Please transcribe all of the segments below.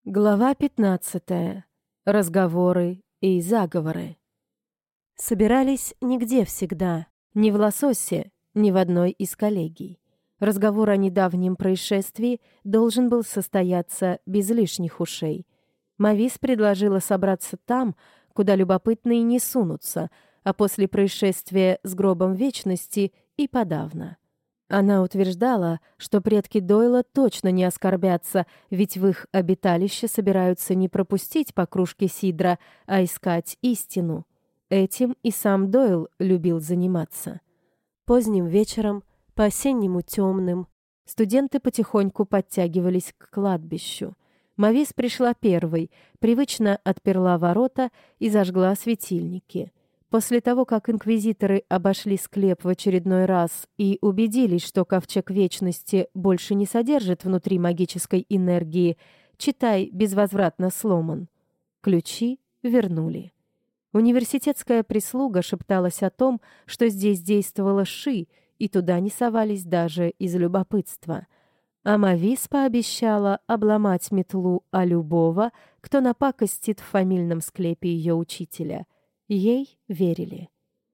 Глава 15. Разговоры и заговоры. Собирались нигде всегда, ни в Лососе, ни в одной из коллегий. Разговор о недавнем происшествии должен был состояться без лишних ушей. Мавис предложила собраться там, куда любопытные не сунутся, а после происшествия с гробом вечности и подавно. Она утверждала, что предки Дойла точно не оскорбятся, ведь в их обиталище собираются не пропустить по кружке сидра, а искать истину. Этим и сам Дойл любил заниматься. Поздним вечером, по-осеннему темным, студенты потихоньку подтягивались к кладбищу. Мавис пришла первой, привычно отперла ворота и зажгла светильники. После того, как инквизиторы обошли склеп в очередной раз и убедились, что ковчег вечности больше не содержит внутри магической энергии, читай, безвозвратно сломан, ключи вернули. Университетская прислуга шепталась о том, что здесь действовала Ши, и туда не совались даже из любопытства. А Мавис пообещала обломать метлу о любого, кто напакостит в фамильном склепе ее учителя. Ей верили.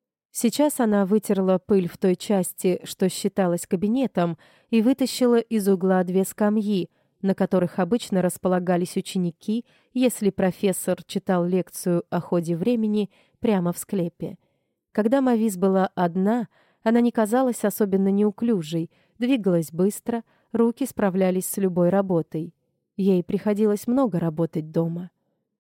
Сейчас она вытерла пыль в той части, что считалась кабинетом, и вытащила из угла две скамьи, на которых обычно располагались ученики, если профессор читал лекцию о ходе времени прямо в склепе. Когда Мавис была одна, она не казалась особенно неуклюжей, двигалась быстро, руки справлялись с любой работой. Ей приходилось много работать дома.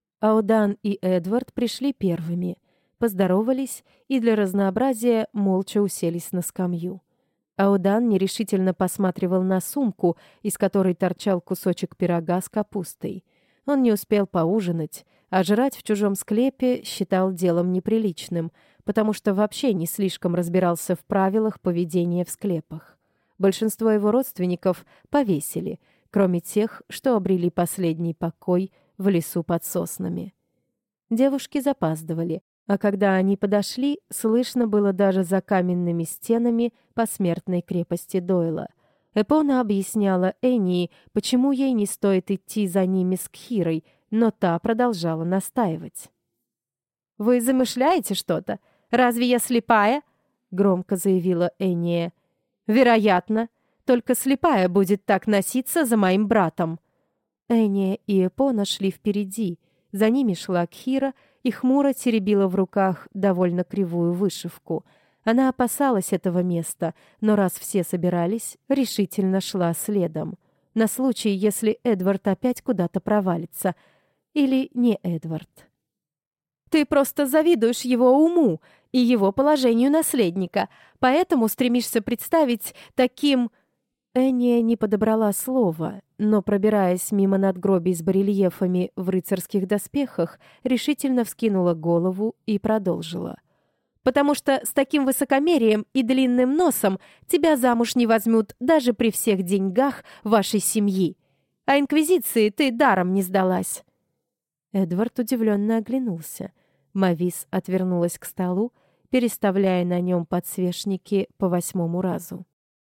Аудан и Эдвард пришли первыми, поздоровались и для разнообразия молча уселись на скамью. Аудан нерешительно посматривал на сумку, из которой торчал кусочек пирога с капустой. Он не успел поужинать, а жрать в чужом склепе считал делом неприличным, потому что вообще не слишком разбирался в правилах поведения в склепах. Большинство его родственников повесили, кроме тех, что обрели последний покой в лесу под соснами. Девушки запаздывали, а когда они подошли, слышно было даже за каменными стенами посмертной крепости Дойла. Эпона объясняла Энии, почему ей не стоит идти за ними с Кхирой, но та продолжала настаивать. «Вы замышляете что-то? Разве я слепая?» — громко заявила Эния. «Вероятно. Только слепая будет так носиться за моим братом». Эния и Эпона шли впереди. За ними шла Кхира и хмуро теребила в руках довольно кривую вышивку. Она опасалась этого места, но раз все собирались, решительно шла следом. На случай, если Эдвард опять куда-то провалится. Или не Эдвард. «Ты просто завидуешь его уму и его положению наследника, поэтому стремишься представить таким...» Эния не подобрала слова, но, пробираясь мимо надгробий с барельефами в рыцарских доспехах, решительно вскинула голову и продолжила. «Потому что с таким высокомерием и длинным носом тебя замуж не возьмут даже при всех деньгах вашей семьи. А инквизиции ты даром не сдалась». Эдвард удивленно оглянулся. Мавис отвернулась к столу, переставляя на нем подсвечники по 8-му разу.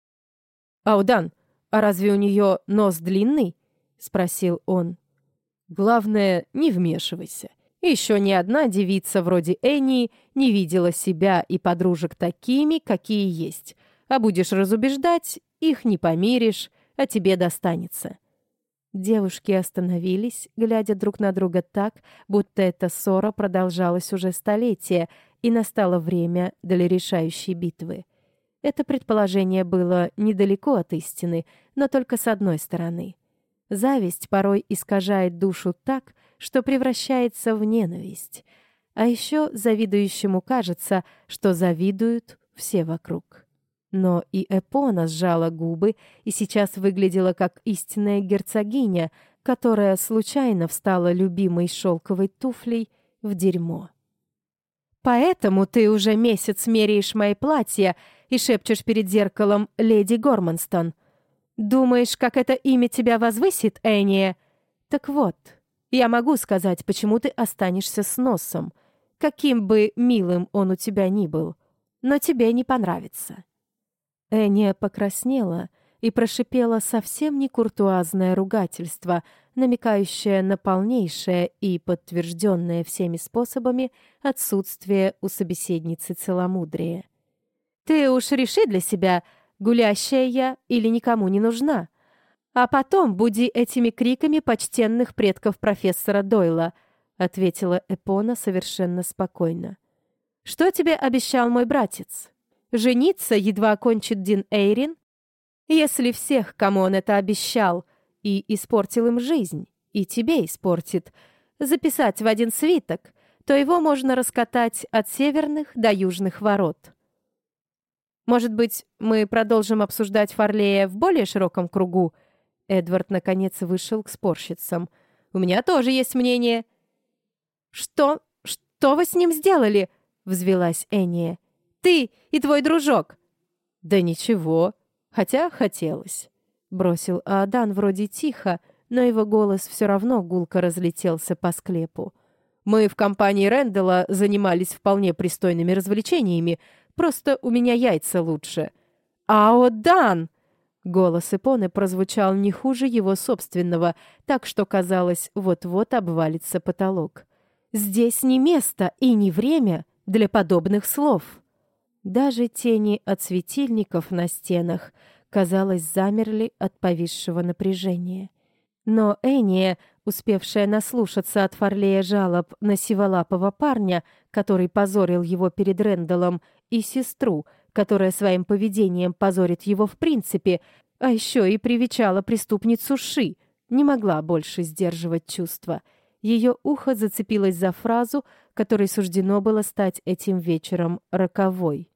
«Аудан, а разве у нее нос длинный?» — спросил он. «Главное, не вмешивайся. Еще ни одна девица вроде Энии не видела себя и подружек такими, какие есть. А будешь разубеждать, их не помиришь, а тебе достанется». Девушки остановились, глядя друг на друга так, будто эта ссора продолжалась уже столетия, и настало время для решающей битвы. Это предположение было недалеко от истины, но только с одной стороны. Зависть порой искажает душу так, что превращается в ненависть. А еще завидующему кажется, что завидуют все вокруг. Но и Эпона сжала губы и сейчас выглядела как истинная герцогиня, которая случайно встала любимой шелковой туфлей в дерьмо. «Поэтому ты уже месяц меряешь мои платья и шепчешь перед зеркалом «Леди Горманстон». Думаешь, как это имя тебя возвысит, Эния? Так вот, я могу сказать, почему ты останешься с носом, каким бы милым он у тебя ни был, но тебе не понравится». Эния покраснела и прошипела совсем не куртуазное ругательство, намекающая на полнейшее и подтвержденное всеми способами отсутствие у собеседницы целомудрия. «Ты уж реши для себя, гулящая я или никому не нужна. А потом буди этими криками почтенных предков профессора Дойла», ответила Эпона совершенно спокойно. «Что тебе обещал мой братец? Жениться едва окончит Дин Эйрин? Если всех, кому он это обещал, и испортил им жизнь, и тебе испортит, записать в один свиток, то его можно раскатать от северных до южных ворот. Может быть, мы продолжим обсуждать Фарлея в более широком кругу?» Эдвард, наконец, вышел к спорщицам. «У меня тоже есть мнение». «Что вы с ним сделали?» — взвилась Эния. «Ты и твой дружок». «Да ничего, хотя хотелось», — бросил Аадан вроде тихо, но его голос все равно гулко разлетелся по склепу. «Мы в компании Рэндалла занимались вполне пристойными развлечениями, просто у меня яйца лучше». «Аадан!» Голос Эпоны прозвучал не хуже его собственного, так что, казалось, вот-вот обвалится потолок. «Здесь не место и не время для подобных слов». Даже тени от светильников на стенах, казалось, замерли от повисшего напряжения. Но Эния, успевшая наслушаться от Фарлея жалоб на сиволапого парня, который позорил его перед Рэндаллом, и сестру, которая своим поведением позорит его в принципе, а еще и привечала преступницу Ши, не могла больше сдерживать чувства. Ее ухо зацепилось за фразу, которой суждено было стать этим вечером роковой.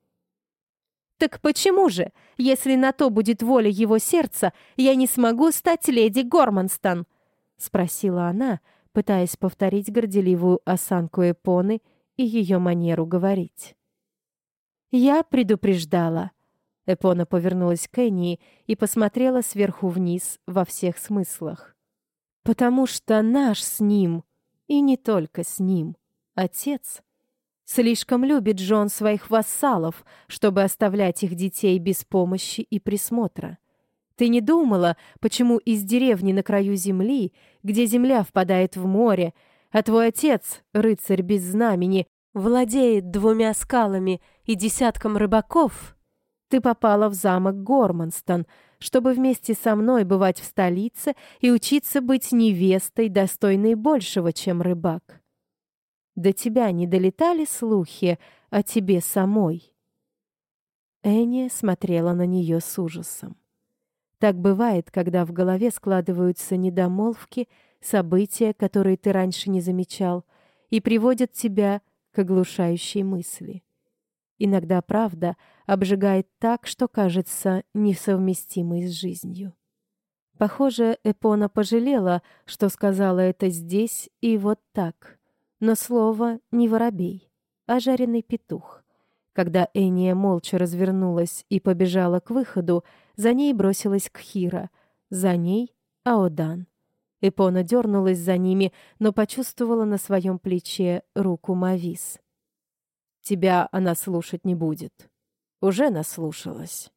«Так почему же, если на то будет воля его сердца, я не смогу стать леди Горманстон?» — спросила она, пытаясь повторить горделивую осанку Эпоны и ее манеру говорить. «Я предупреждала». Эпона повернулась к Энии и посмотрела сверху вниз во всех смыслах. «Потому что наш с ним, и не только с ним, отец слишком любит жен своих вассалов, чтобы оставлять их детей без помощи и присмотра. Ты не думала, почему из деревни на краю земли, где земля впадает в море, а твой отец, рыцарь без знамени, владеет 2 скалами и десятком рыбаков, ты попала в замок Горманстон, чтобы вместе со мной бывать в столице и учиться быть невестой, достойной большего, чем рыбак? До тебя не долетали слухи о тебе самой?» Эния смотрела на нее с ужасом. Так бывает, когда в голове складываются недомолвки, события, которые ты раньше не замечал, и приводят тебя к оглушающей мысли. Иногда правда обжигает так, что кажется несовместимой с жизнью. Похоже, Эпона пожалела, что сказала это здесь и вот так. Но слово не воробей, а жареный петух. Когда Эния молча развернулась и побежала к выходу, за ней бросилась Кхира, за ней — Аодан. Эпона дернулась за ними, но почувствовала на своем плече руку Мавис. «Тебя она слушать не будет. Уже наслушалась».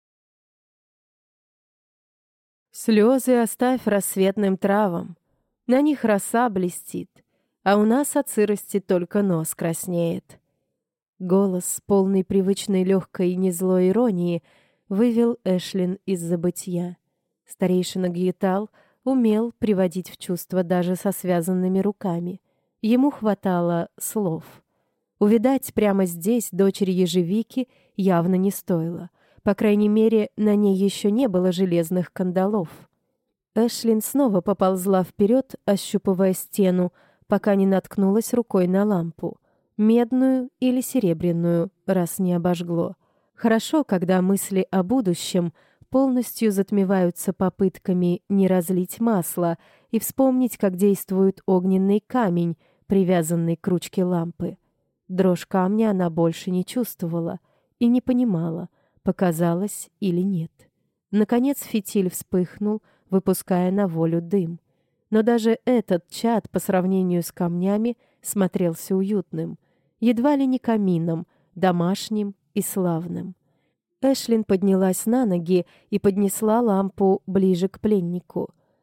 «Слезы оставь рассветным травам. На них роса блестит, а у нас от сырости только нос краснеет». Голос, полный привычной легкой и незлой иронии, вывел Эшлин из забытья. Старейшина Гьетал умел приводить в чувство даже со связанными руками. Ему хватало слов. Увидать прямо здесь дочери ежевики явно не стоило. По крайней мере, на ней еще не было железных кандалов. Эшлин снова поползла вперед, ощупывая стену, пока не наткнулась рукой на лампу. Медную или серебряную, раз не обожгло. Хорошо, когда мысли о будущем полностью затмеваются попытками не разлить масло и вспомнить, как действует огненный камень, привязанный к ручке лампы. Дрожь камня она больше не чувствовала и не понимала, показалось или нет. Наконец фитиль вспыхнул, выпуская на волю дым. Но даже этот чад по сравнению с камнями смотрелся уютным, едва ли не камином, домашним и славным. Эшлин поднялась на ноги и поднесла лампу ближе к пленнику.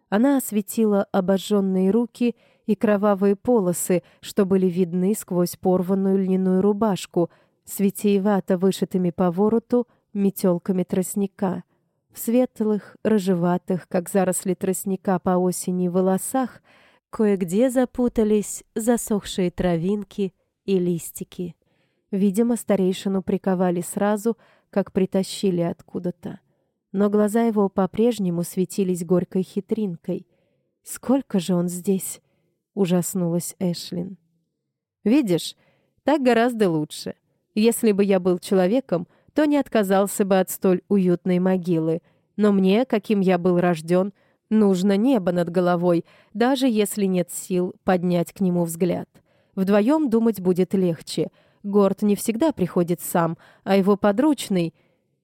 Она осветила обожженные руки и кровавые полосы, что были видны сквозь порванную льняную рубашку с витиевато вышитыми по вороту метелками тростника. В светлых, рыжеватых, как заросли тростника по осени, волосах кое-где запутались засохшие травинки и листики. Видимо, старейшину приковали сразу, как притащили откуда-то. Но глаза его по-прежнему светились горькой хитринкой. «Сколько же он здесь?» — ужаснулась Эшлин. «Видишь, так гораздо лучше. Если бы я был человеком, то не отказался бы от столь уютной могилы. Но мне, каким я был рожден, нужно небо над головой, даже если нет сил поднять к нему взгляд. Вдвоем думать будет легче. Горд не всегда приходит сам, а его подручный...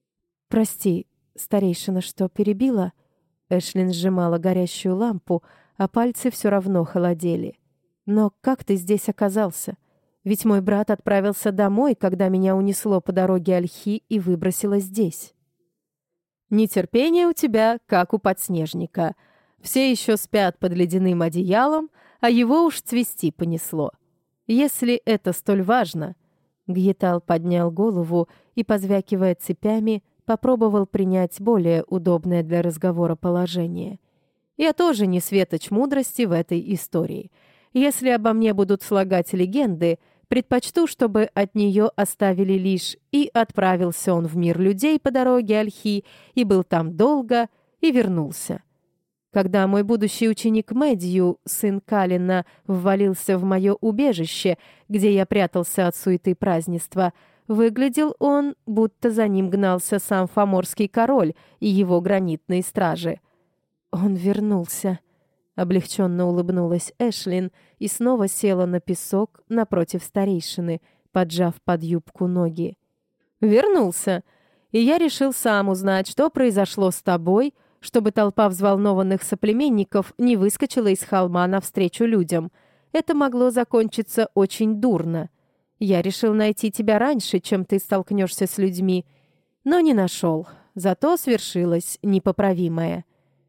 Прости, старейшина, что перебила?» Эшлин сжимала горящую лампу, а пальцы все равно холодели. «Но как ты здесь оказался? Ведь мой брат отправился домой, когда меня унесло по дороге Ольхи и выбросило здесь». «Нетерпение у тебя, как у подснежника. Все еще спят под ледяным одеялом, а его уж цвести понесло. Если это столь важно...» Гьетал поднял голову и, позвякивая цепями, попробовал принять более удобное для разговора положение. «Я тоже не светоч мудрости в этой истории. Если обо мне будут слагать легенды, предпочту, чтобы от нее оставили лишь «и отправился он в мир людей по дороге Ольхи, и был там долго, и вернулся». Когда мой будущий ученик Мэдью, сын Калина, ввалился в мое убежище, где я прятался от суеты празднества, выглядел он, будто за ним гнался сам фаморский король и его гранитные стражи. «Он вернулся», — облегченно улыбнулась Эшлин и снова села на песок напротив старейшины, поджав под юбку ноги. «Вернулся, и я решил сам узнать, что произошло с тобой, чтобы толпа взволнованных соплеменников не выскочила из холма навстречу людям. Это могло закончиться очень дурно. Я решил найти тебя раньше, чем ты столкнешься с людьми, но не нашел. Зато свершилось непоправимое.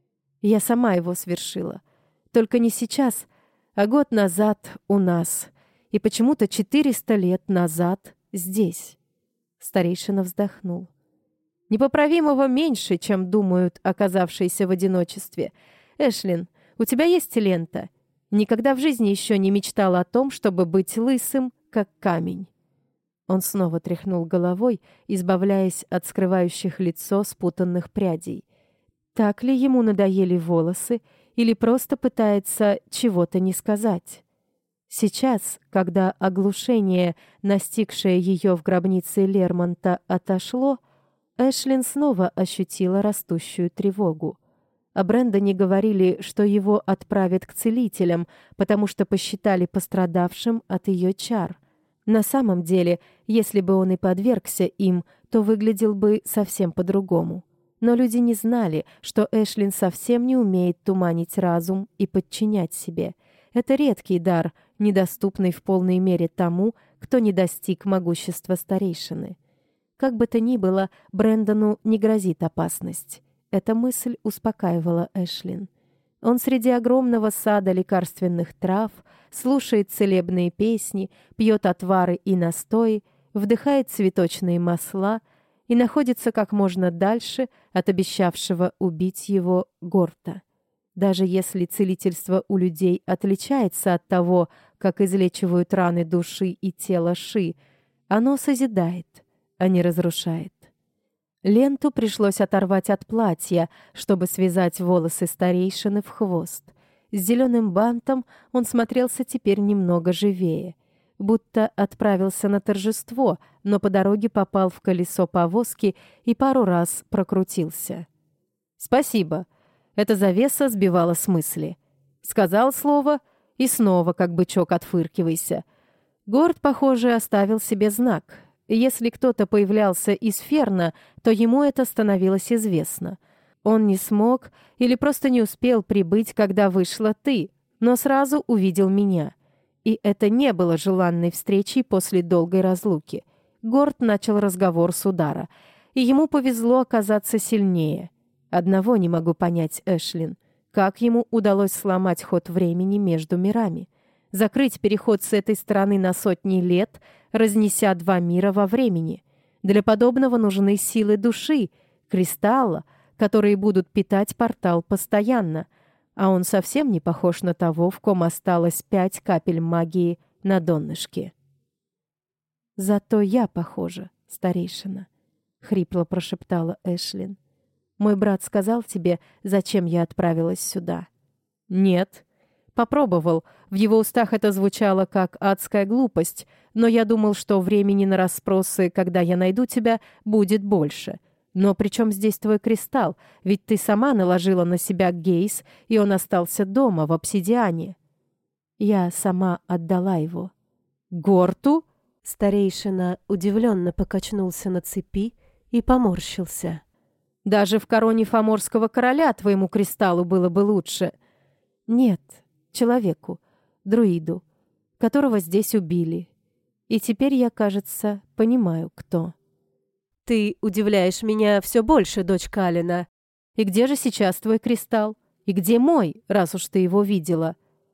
Я сама его свершила. Только не сейчас, а год назад у нас. И почему-то 400 лет назад здесь». Старейшина вздохнул. «Непоправимого меньше, чем думают оказавшиеся в одиночестве. Эшлин, у тебя есть лента? Никогда в жизни еще не мечтала о том, чтобы быть лысым, как камень». Он снова тряхнул головой, избавляясь от скрывающих лицо спутанных прядей. Так ли ему надоели волосы или просто пытается чего-то не сказать? Сейчас, когда оглушение, настигшее ее в гробнице Лермонта, отошло, Эшлин снова ощутила растущую тревогу. О Брэндоне говорили, что его отправят к целителям, потому что посчитали пострадавшим от ее чар. На самом деле, если бы он и подвергся им, то выглядел бы совсем по-другому. Но люди не знали, что Эшлин совсем не умеет туманить разум и подчинять себе. Это редкий дар, недоступный в полной мере тому, кто не достиг могущества старейшины. Как бы то ни было, Брэндону не грозит опасность. Эта мысль успокаивала Эшлин. Он среди огромного сада лекарственных трав, слушает целебные песни, пьет отвары и настои, вдыхает цветочные масла и находится как можно дальше от обещавшего убить его Горта. Даже если целительство у людей отличается от того, как излечивают раны души и тела Ши, оно созидает, а не разрушает. Ленту пришлось оторвать от платья, чтобы связать волосы старейшины в хвост. С зеленым бантом он смотрелся теперь немного живее, будто отправился на торжество, но по дороге попал в колесо повозки и пару раз прокрутился. «Спасибо». Эта завеса сбивала с мысли. Сказал слово и снова, как бычок, отфыркивайся. Горд, похоже, оставил себе знак. Если кто-то появлялся из Ферна, то ему это становилось известно. Он не смог или просто не успел прибыть, когда вышла ты, но сразу увидел меня. И это не было желанной встречей после долгой разлуки. Горд начал разговор с удара, и ему повезло оказаться сильнее. Одного не могу понять, Эшлин. как ему удалось сломать ход времени между мирами, закрыть переход с этой стороны на сотни лет, разнеся два мира во времени. Для подобного нужны силы души, кристалла, которые будут питать портал постоянно, а он совсем не похож на того, в ком осталось 5 капель магии на донышке. «Зато я похожа, старейшина», — хрипло прошептала Эшлин. «Мой брат сказал тебе, зачем я отправилась сюда?» «Нет». Попробовал. В его устах это звучало как адская глупость, но я думал, что времени на расспросы, когда я найду тебя, будет больше. Но при чем здесь твой кристалл? Ведь ты сама наложила на себя гейс, и он остался дома, в обсидиане. Я сама отдала его. Горту? Старейшина удивленно покачнулся на цепи и поморщился. Даже в короне фаморского короля твоему кристаллу было бы лучше. Нет, человеку, друиду, которого здесь убили. И теперь я, кажется, понимаю, кто. Ты удивляешь меня все больше, дочь Калина. И где же сейчас твой кристалл? И где мой, раз уж ты его видела?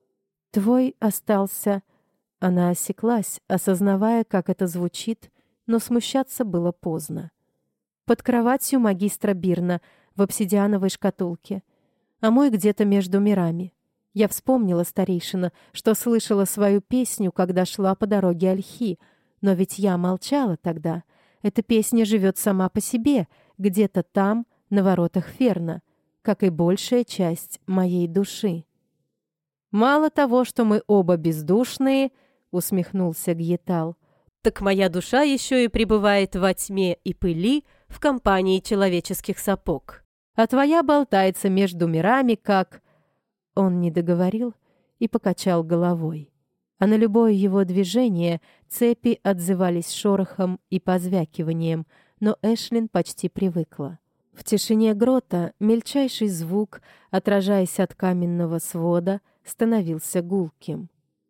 Твой остался... Она осеклась, осознавая, как это звучит, но смущаться было поздно. Под кроватью магистра Бирна в обсидиановой шкатулке, а мой где-то между мирами. Я вспомнила, старейшина, что слышала свою песню, когда шла по дороге Ольхи, но ведь я молчала тогда. Эта песня живет сама по себе, где-то там, на воротах Ферна, как и большая часть моей души. «Мало того, что мы оба бездушные», — усмехнулся Гьетал, «так моя душа еще и пребывает во тьме и пыли в компании человеческих сапог. А твоя болтается между мирами, как...» Он не договорил и покачал головой. А на любое его движение цепи отзывались шорохом и позвякиванием, но Эшлин почти привыкла. В тишине грота мельчайший звук, отражаясь от каменного свода, становился гулким.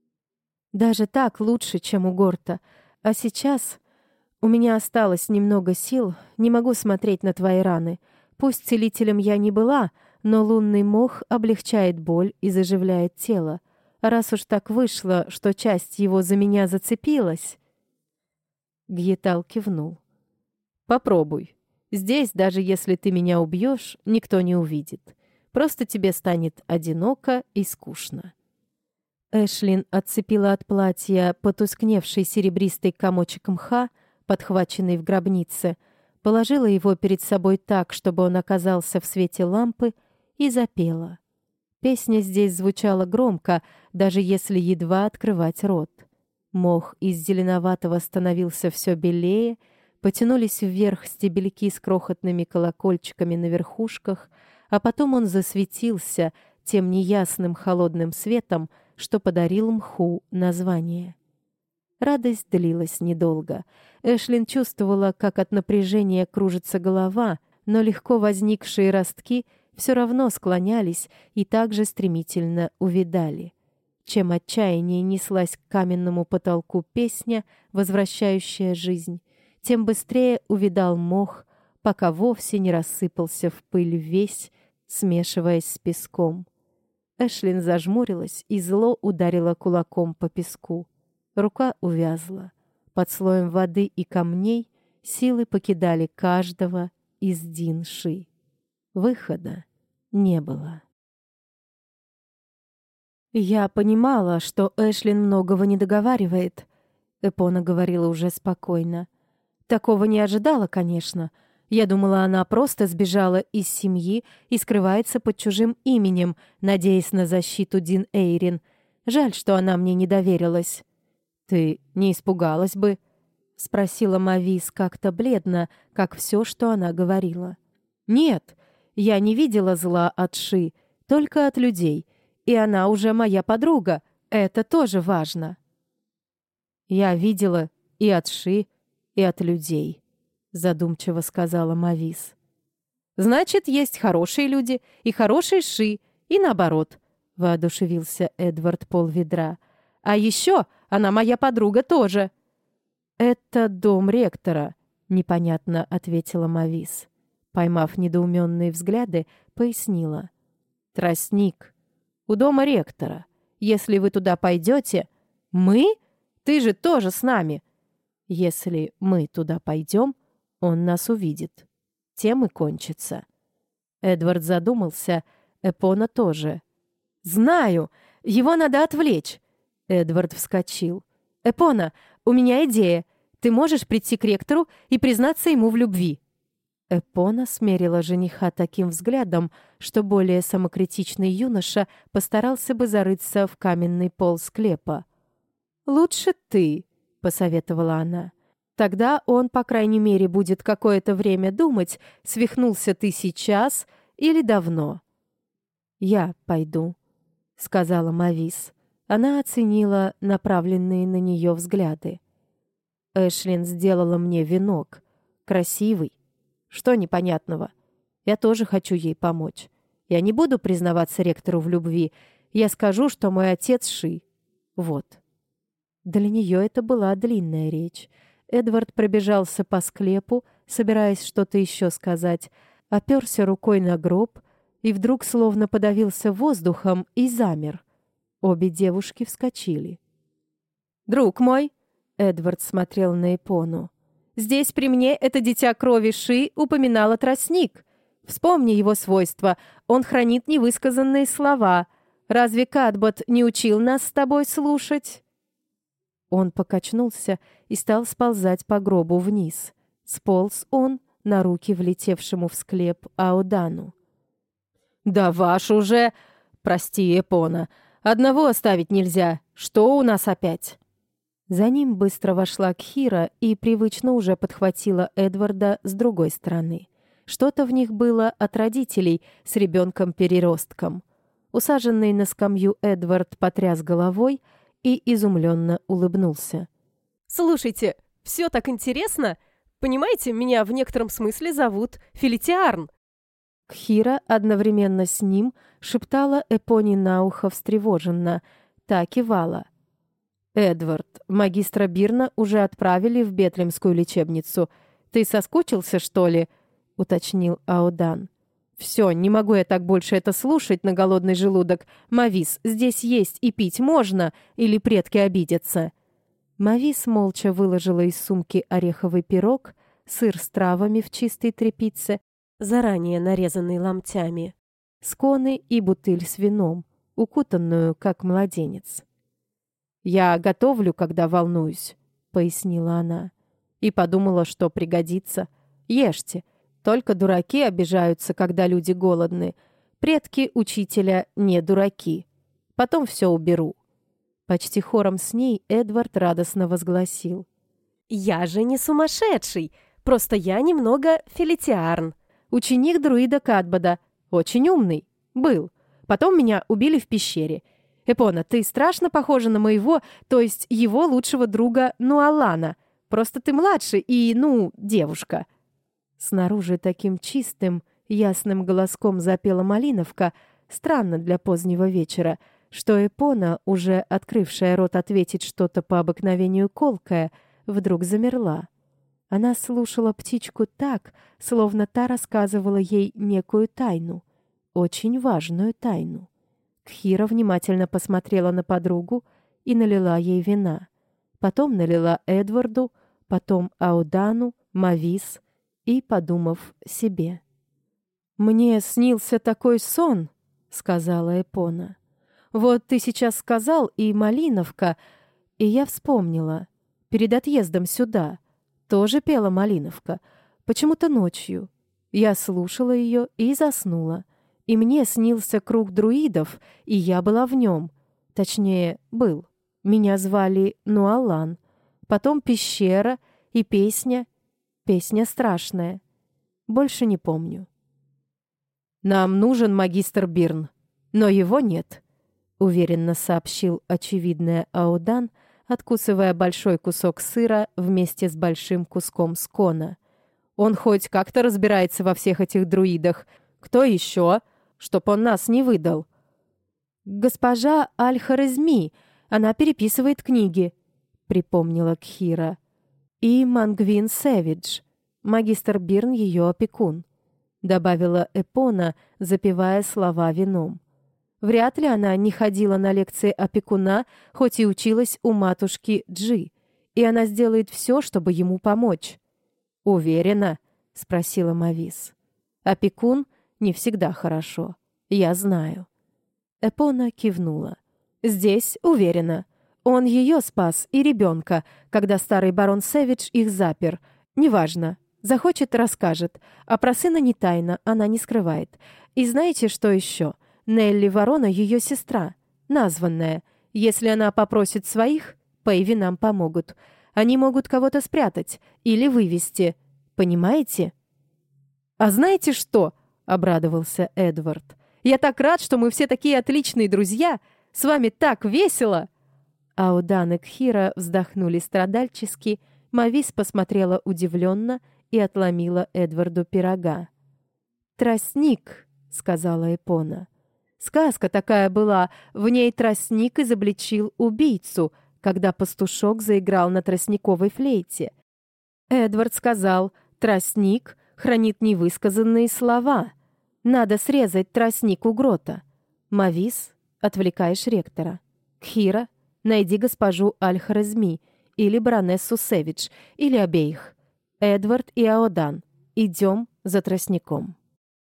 Даже так лучше, чем у Горта. А сейчас у меня осталось немного сил, не могу смотреть на твои раны. Пусть целителем я не была, но лунный мох облегчает боль и заживляет тело. А раз уж так вышло, что часть его за меня зацепилась... Гьетал кивнул. «Попробуй. Здесь, даже если ты меня убьешь, никто не увидит. Просто тебе станет одиноко и скучно». Эшлин отцепила от платья потускневший серебристый комочек мха, подхваченный в гробнице, положила его перед собой так, чтобы он оказался в свете лампы, и запела. Песня здесь звучала громко, даже если едва открывать рот. Мох из зеленоватого становился все белее, потянулись вверх стебельки с крохотными колокольчиками на верхушках, а потом он засветился тем неясным холодным светом, что подарил мху название. Радость длилась недолго. Эшлин чувствовала, как от напряжения кружится голова, но легко возникшие ростки все равно склонялись и также стремительно увядали. Чем отчаяннее неслась к каменному потолку песня, возвращающая жизнь, тем быстрее увядал мох, пока вовсе не рассыпался в пыль весь, смешиваясь с песком. Эшлин зажмурилась и зло ударила кулаком по песку. Рука увязла. Под слоем воды и камней силы покидали каждого из Дин-Ши. Выхода не было. «Я понимала, что Эшлин многого не договаривает», — Эпона говорила уже спокойно. «Такого не ожидала, конечно. Я думала, она просто сбежала из семьи и скрывается под чужим именем, надеясь на защиту Дин Эйрин. Жаль, что она мне не доверилась». «Ты не испугалась бы?» — спросила Мавис как-то бледно, как все, что она говорила. «Нет, я не видела зла от Ши, только от людей. И она уже моя подруга. Это тоже важно». «Я видела и от Ши, и от людей», — задумчиво сказала Мавис. «Значит, есть хорошие люди и хорошие Ши, и наоборот», — воодушевился Эдвард Полведра. «А еще она моя подруга тоже». «Это дом ректора», — непонятно ответила Мавис. Поймав недоуменные взгляды, пояснила. «Тростник. У дома ректора. Если вы туда пойдете...» «Мы? Ты же тоже с нами!» «Если мы туда пойдем, он нас увидит. Тем и кончится». Эдвард задумался, Эпона тоже. «Знаю! Его надо отвлечь!» Эдвард вскочил. «Эпона, у меня идея. Ты можешь прийти к ректору и признаться ему в любви?» Эпона смерила жениха таким взглядом, что более самокритичный юноша постарался бы зарыться в каменный пол склепа. «Лучше ты», — посоветовала она. «Тогда он, по крайней мере, будет какое-то время думать, свихнулся ты сейчас или давно». «Я пойду», — сказала Мавис. Она оценила направленные на нее взгляды. «Эшлин сделала мне венок. Красивый. Что непонятного? Я тоже хочу ей помочь. Я не буду признаваться ректору в любви. Я скажу, что мой отец Ши. Вот». Для нее это была длинная речь. Эдвард пробежался по склепу, собираясь что-то еще сказать, оперся рукой на гроб и вдруг словно подавился воздухом и замер. Обе девушки вскочили. «Друг мой!» — Эдвард смотрел на Эпону. «Здесь при мне это дитя крови Ши упоминало тростник. Вспомни его свойства. Он хранит невысказанные слова. Разве Катбот не учил нас с тобой слушать?» Он покачнулся и стал сползать по гробу вниз. Сполз он на руки влетевшему в склеп Аодану. «Да ваш уже... Прости, Эпона. Одного оставить нельзя. Что у нас опять?» За ним быстро вошла Кхира и привычно уже подхватила Эдварда с другой стороны. Что-то в них было от родителей с ребенком-переростком. Усаженный на скамью Эдвард потряс головой и изумленно улыбнулся. «Слушайте, все так интересно. Понимаете, меня в некотором смысле зовут Фелитиарн». Кхира одновременно с ним шептала Эпоне на ухо встревоженно. Та кивала. «Эдвард, магистра Бирна уже отправили в Бетлемскую лечебницу. Ты соскучился, что ли?» — уточнил Аодан. «Все, не могу я так больше это слушать на голодный желудок. Мавис, здесь есть и пить можно, или предки обидятся?» Мавис молча выложила из сумки ореховый пирог, сыр с травами в чистой тряпице, заранее нарезанный ломтями, сконы и бутыль с вином, укутанную, как младенец. «Я готовлю, когда волнуюсь», — пояснила она. «И подумала, что пригодится. Ешьте. Только дураки обижаются, когда люди голодны. Предки учителя не дураки. Потом все уберу». Почти хором с ней Эдвард радостно возгласил. «Я же не сумасшедший. Просто я немного Фелитиарн». «Ученик друида Катбода. Очень умный. Был. Потом меня убили в пещере. Эпона, ты страшно похожа на моего, то есть его лучшего друга Нуалана. Просто ты младше и, девушка». Снаружи таким чистым, ясным голоском запела Малиновка, странно для позднего вечера, что Эпона, уже открывшая рот ответить что-то по обыкновению колкое, вдруг замерла. Она слушала птичку так, словно та рассказывала ей некую тайну, очень важную тайну. Кхира внимательно посмотрела на подругу и налила ей вина. Потом налила Эдварду, потом Аодану, Мавис и, подумав, себе. «Мне снился такой сон», — сказала Эпона. «Вот ты сейчас сказал, и Малиновка, и я вспомнила. Перед отъездом сюда тоже пела Малиновка, почему-то ночью. Я слушала ее и заснула. И мне снился круг друидов, и я была в нем. Точнее, был. Меня звали Нуалан. Потом пещера и песня. Песня страшная. Больше не помню». «Нам нужен магистр Бирн, но его нет», — уверенно сообщил очевидное Аодан, откусывая большой кусок сыра вместе с большим куском скона. «Он хоть как-то разбирается во всех этих друидах. Кто еще? Чтоб он нас не выдал». «Госпожа Аль-Хорезми, она переписывает книги», — припомнила Кхира. «И Мангвин Сэвидж, магистр Бирн ее опекун», — добавила Эпона, запивая слова вином. Вряд ли она не ходила на лекции опекуна, хоть и училась у матушки Джи, и она сделает все, чтобы ему помочь. «Уверена?» — спросила Мавис. «Опекун не всегда хорошо. Я знаю». Эпона кивнула. «Здесь уверена. Он ее спас и ребенка, когда старый барон Сэвидж их запер. Неважно. Захочет — расскажет. А про сына не тайна, она не скрывает. И знаете, что еще? Нелли Ворона — ее сестра, названная. Если она попросит своих, Пейви нам помогут. Они могут кого-то спрятать или вывести. Понимаете?» «А знаете что?» — обрадовался Эдвард. «Я так рад, что мы все такие отличные друзья. С вами так весело!» Аудан и Кхира вздохнули страдальчески, Мавис посмотрела удивленно и отломила Эдварду пирога. «Тростник», — сказала Эпона. «Сказка такая была, в ней тростник изобличил убийцу, когда пастушок заиграл на тростниковой флейте. Эдвард сказал, тростник хранит невысказанные слова. Надо срезать тростник у грота. Мавис, отвлекаешь ректора. Кхира, найди госпожу Аль-Хорезми или баронессу Сэвидж, или обеих. Эдвард и Аодан, идем за тростником».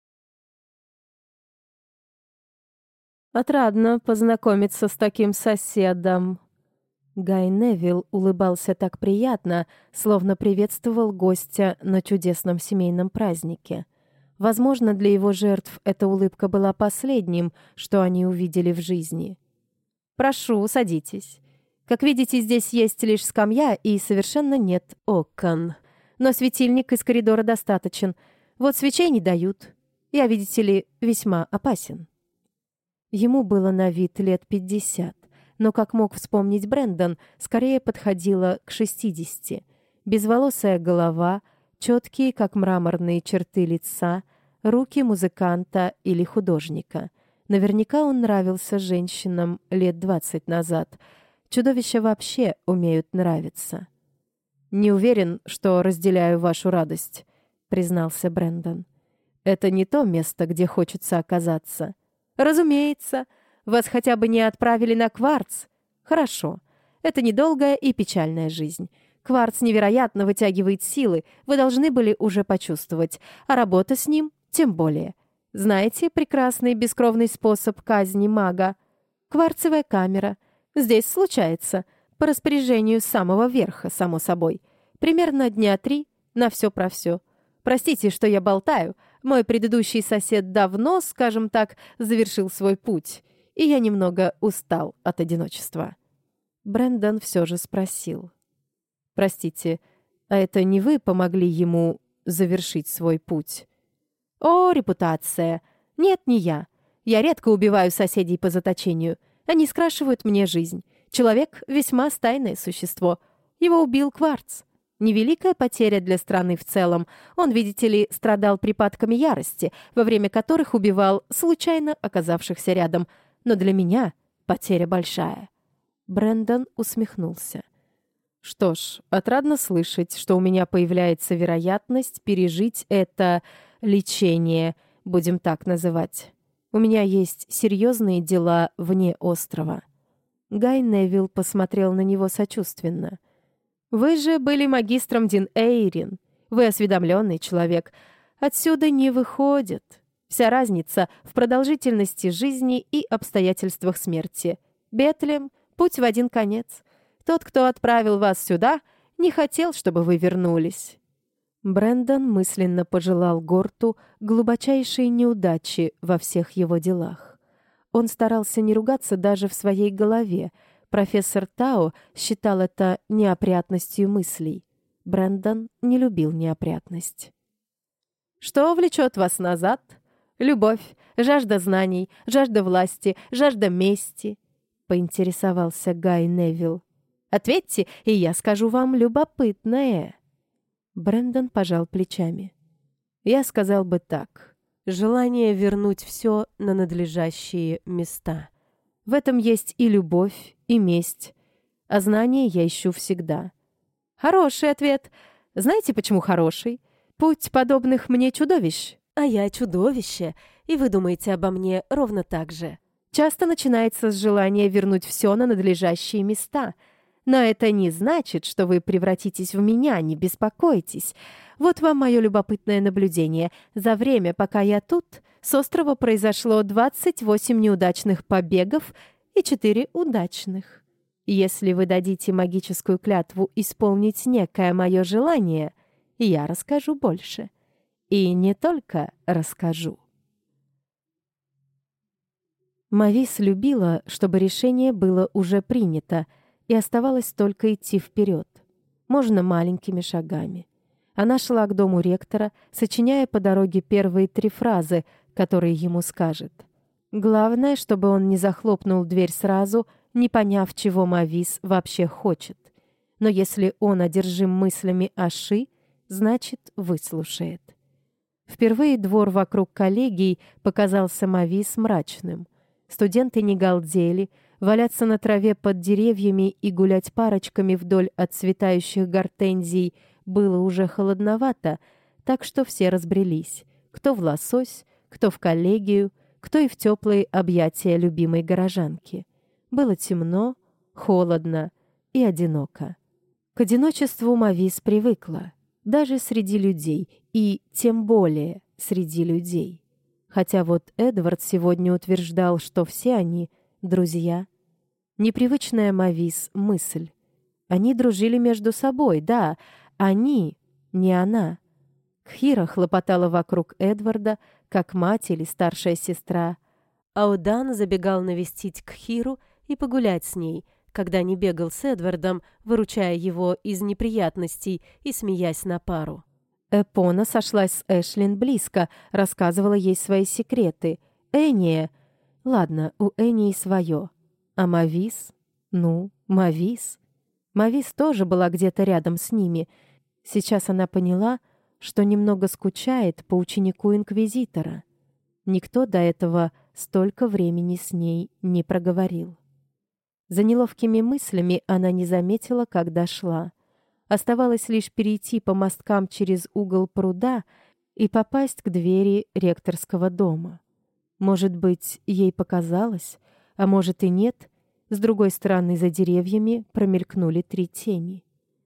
«Отрадно познакомиться с таким соседом». Гай Невилл улыбался так приятно, словно приветствовал гостя на чудесном семейном празднике. Возможно, для его жертв эта улыбка была последним, что они увидели в жизни. «Прошу, садитесь. Как видите, здесь есть лишь скамья и совершенно нет окон. Но светильник из коридора достаточен. Вот свечей не дают. Я, видите ли, весьма опасен». Ему было на вид лет 50, но, как мог вспомнить Брэндон, скорее подходило к 60. Безволосая голова, четкие, как мраморные черты лица, руки музыканта или художника. Наверняка он нравился женщинам лет 20 назад. Чудовища вообще умеют нравиться. «Не уверен, что разделяю вашу радость», — признался Брэндон. «Это не то место, где хочется оказаться». «Разумеется. Вас хотя бы не отправили на Кварц? Хорошо. Это недолгая и печальная жизнь. Кварц невероятно вытягивает силы, вы должны были уже почувствовать, а работа с ним тем более. Знаете прекрасный бескровный способ казни мага? Кварцевая камера. Здесь случается. По распоряжению самого верха, само собой. Примерно дня 3 на все про все. Простите, что я болтаю. Мой предыдущий сосед давно, скажем так, завершил свой путь, и я немного устал от одиночества». Брэндон все же спросил. «Простите, а это не вы помогли ему завершить свой путь?» «О, репутация! Нет, не я. Я редко убиваю соседей по заточению. Они скрашивают мне жизнь. Человек — весьма стайное существо. Его убил Кварц. Невеликая потеря для страны в целом. Он, видите ли, страдал припадками ярости, во время которых убивал случайно оказавшихся рядом. Но для меня потеря большая». Брэндон усмехнулся. «Что ж, отрадно слышать, что у меня появляется вероятность пережить это лечение, будем так называть. У меня есть серьезные дела вне острова». Гай Невилл посмотрел на него сочувственно. «Вы же были магистром Дин Эйрин. Вы осведомленный человек. Отсюда не выходит. Вся разница в продолжительности жизни и обстоятельствах смерти. Бетлем — путь в один конец. Тот, кто отправил вас сюда, не хотел, чтобы вы вернулись». Брэндон мысленно пожелал Горту глубочайшей неудачи во всех его делах. Он старался не ругаться даже в своей голове. Профессор Тао считал это неопрятностью мыслей. Брэндон не любил неопрятность. «Что влечет вас назад? Любовь, жажда знаний, жажда власти, жажда мести?» — поинтересовался Гай Невилл. «Ответьте, и я скажу вам любопытное». Брэндон пожал плечами. «Я сказал бы так. Желание вернуть все на надлежащие места. В этом есть и любовь, и месть. А знания я ищу всегда». «Хороший ответ. Знаете, почему хороший? Путь подобных мне чудовищ. А я чудовище, и вы думаете обо мне ровно так же. Часто начинается с желания вернуть все на надлежащие места. Но это не значит, что вы превратитесь в меня, не беспокойтесь. Вот вам мое любопытное наблюдение. За время, пока я тут, с острова произошло 28 неудачных побегов и 4 удачных. Если вы дадите магическую клятву исполнить некое мое желание, я расскажу больше. И не только расскажу. Мавис любила, чтобы решение было уже принято, и оставалось только идти вперед. Можно маленькими шагами. Она шла к дому ректора, сочиняя по дороге первые 3 фразы, которые ему скажет. Главное, чтобы он не захлопнул дверь сразу, не поняв, чего Мавис вообще хочет. Но если он одержим мыслями о Ши, значит, выслушает. Впервые двор вокруг коллегий показался Мавис мрачным. Студенты не галдели, валяться на траве под деревьями и гулять парочками вдоль отцветающих гортензий было уже холодновато, так что все разбрелись. Кто в лосось, кто в коллегию, кто и в теплые объятия любимой горожанки. Было темно, холодно и одиноко. К одиночеству Мавис привыкла, даже среди людей, и тем более среди людей. Хотя вот Эдвард сегодня утверждал, что все они — друзья. Непривычная Мавис мысль. Они дружили между собой, да, они, не она. Кхира хлопотала вокруг Эдварда, как мать или старшая сестра. Аудан забегал навестить Кхиру и погулять с ней, когда не бегал с Эдвардом, выручая его из неприятностей и смеясь на пару. Эпона сошлась с Эшлин близко, рассказывала ей свои секреты. Эния... Ладно, у Энии свое. А Мавис? Ну, Мавис. Мавис тоже была где-то рядом с ними. Сейчас она поняла, что немного скучает по ученику Инквизитора. Никто до этого столько времени с ней не проговорил. За неловкими мыслями она не заметила, как дошла. Оставалось лишь перейти по мосткам через угол пруда и попасть к двери ректорского дома. Может быть, ей показалось, а может и нет. С другой стороны, за деревьями промелькнули 3 тени.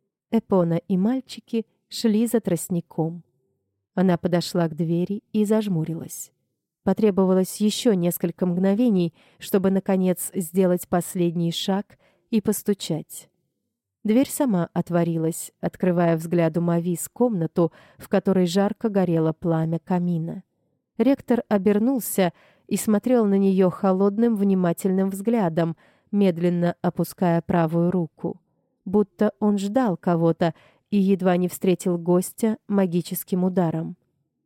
Эпона и мальчики шли за тростником. Она подошла к двери и зажмурилась. Потребовалось еще несколько мгновений, чтобы, наконец, сделать последний шаг и постучать. Дверь сама отворилась, открывая взгляду Мавис комнату, в которой жарко горело пламя камина. Ректор обернулся и смотрел на нее холодным, внимательным взглядом, медленно опуская правую руку. Будто он ждал кого-то и едва не встретил гостя магическим ударом.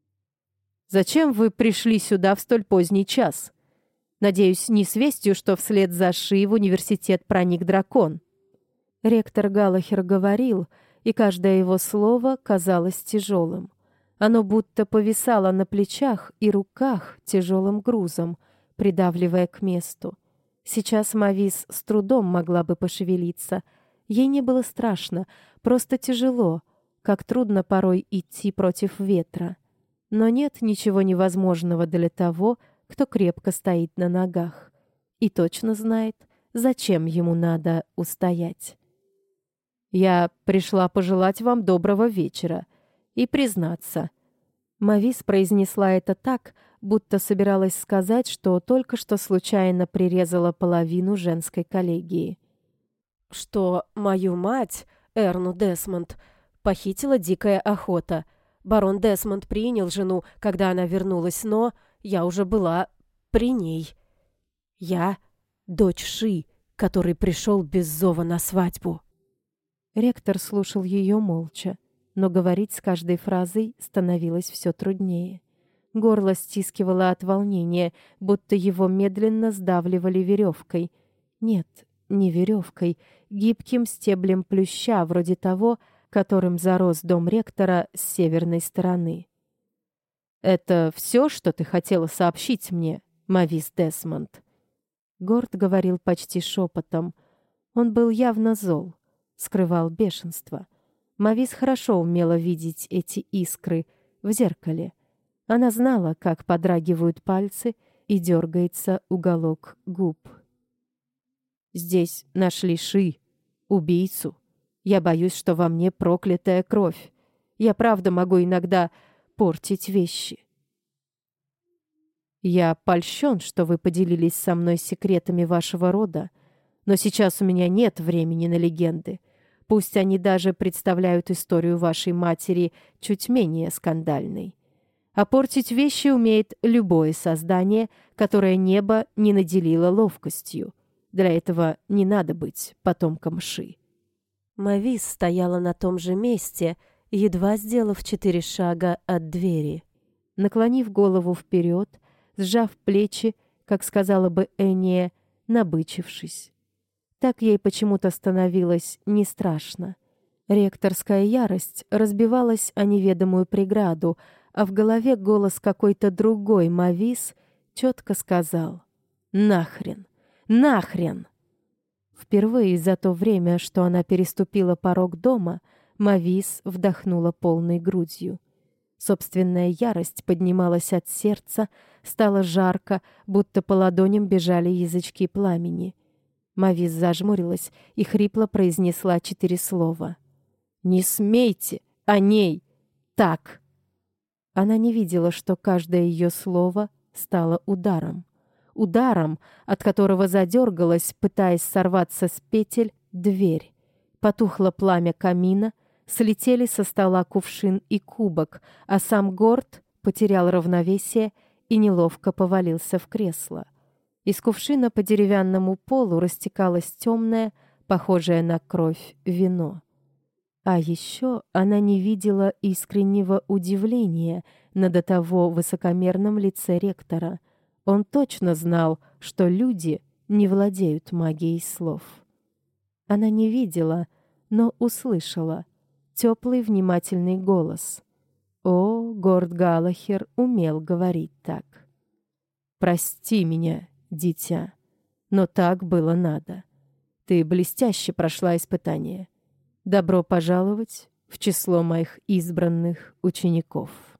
«Зачем вы пришли сюда в столь поздний час? Надеюсь, не с вестью, что вслед за Ши в университет проник дракон». Ректор Галлахер говорил, и каждое его слово казалось тяжелым. Оно будто повисало на плечах и руках тяжелым грузом, придавливая к месту. Сейчас Мавис с трудом могла бы пошевелиться. Ей не было страшно, просто тяжело, как трудно порой идти против ветра. Но нет ничего невозможного для того, кто крепко стоит на ногах и точно знает, зачем ему надо устоять. «Я пришла пожелать вам доброго вечера и признаться». Мавис произнесла это так, будто собиралась сказать, что только что случайно прирезала половину женской коллегии. «Что мою мать, Эрну Десмонд, похитила дикая охота. Барон Десмонд принял жену, когда она вернулась, но я уже была при ней. Я дочь Ши, который пришел без зова на свадьбу». Ректор слушал ее молча, но говорить с каждой фразой становилось все труднее. Горло стискивало от волнения, будто его медленно сдавливали веревкой. Нет, не веревкой, гибким стеблем плюща, вроде того, которым зарос дом ректора с северной стороны. «Это все, что ты хотела сообщить мне, Мавис Десмонд?» Горд говорил почти шепотом. Он был явно зол, скрывал бешенство. Мавис хорошо умела видеть эти искры в зеркале. Она знала, как подрагивают пальцы, и дергается уголок губ. Здесь нашли Ши, убийцу. Я боюсь, что во мне проклятая кровь. Я правда могу иногда портить вещи. Я польщен, что вы поделились со мной секретами вашего рода, но сейчас у меня нет времени на легенды. Пусть они даже представляют историю вашей матери чуть менее скандальной. А портить вещи умеет любое создание, которое небо не наделило ловкостью. Для этого не надо быть потомком Ши. Мавис стояла на том же месте, едва сделав 4 шага от двери. Наклонив голову вперед, сжав плечи, как сказала бы Эния, набычившись. Так ей почему-то становилось не страшно. Ректорская ярость разбивалась о неведомую преграду, а в голове голос какой-то другой Мавис четко сказал: «Нахрен! Нахрен!» Впервые за то время, что она переступила порог дома, Мавис вдохнула полной грудью. Собственная ярость поднималась от сердца, стало жарко, будто по ладоням бежали язычки пламени. Мавис зажмурилась и хрипло произнесла 4 слова. «Не смейте о ней так!» Она не видела, что каждое ее слово стало ударом. Ударом, от которого задергалась, пытаясь сорваться с петель, дверь. Потухло пламя камина, слетели со стола кувшин и кубок, а сам Горд потерял равновесие и неловко повалился в кресло. Из кувшина по деревянному полу растекалось темное, похожее на кровь, вино. А еще она не видела искреннего удивления на до того высокомерном лице ректора. Он точно знал, что люди не владеют магией слов. Она не видела, но услышала теплый внимательный голос. О, Горд Галахер умел говорить так. «Прости меня, дитя, но так было надо. Ты блестяще прошла испытание. Добро пожаловать в число моих избранных учеников».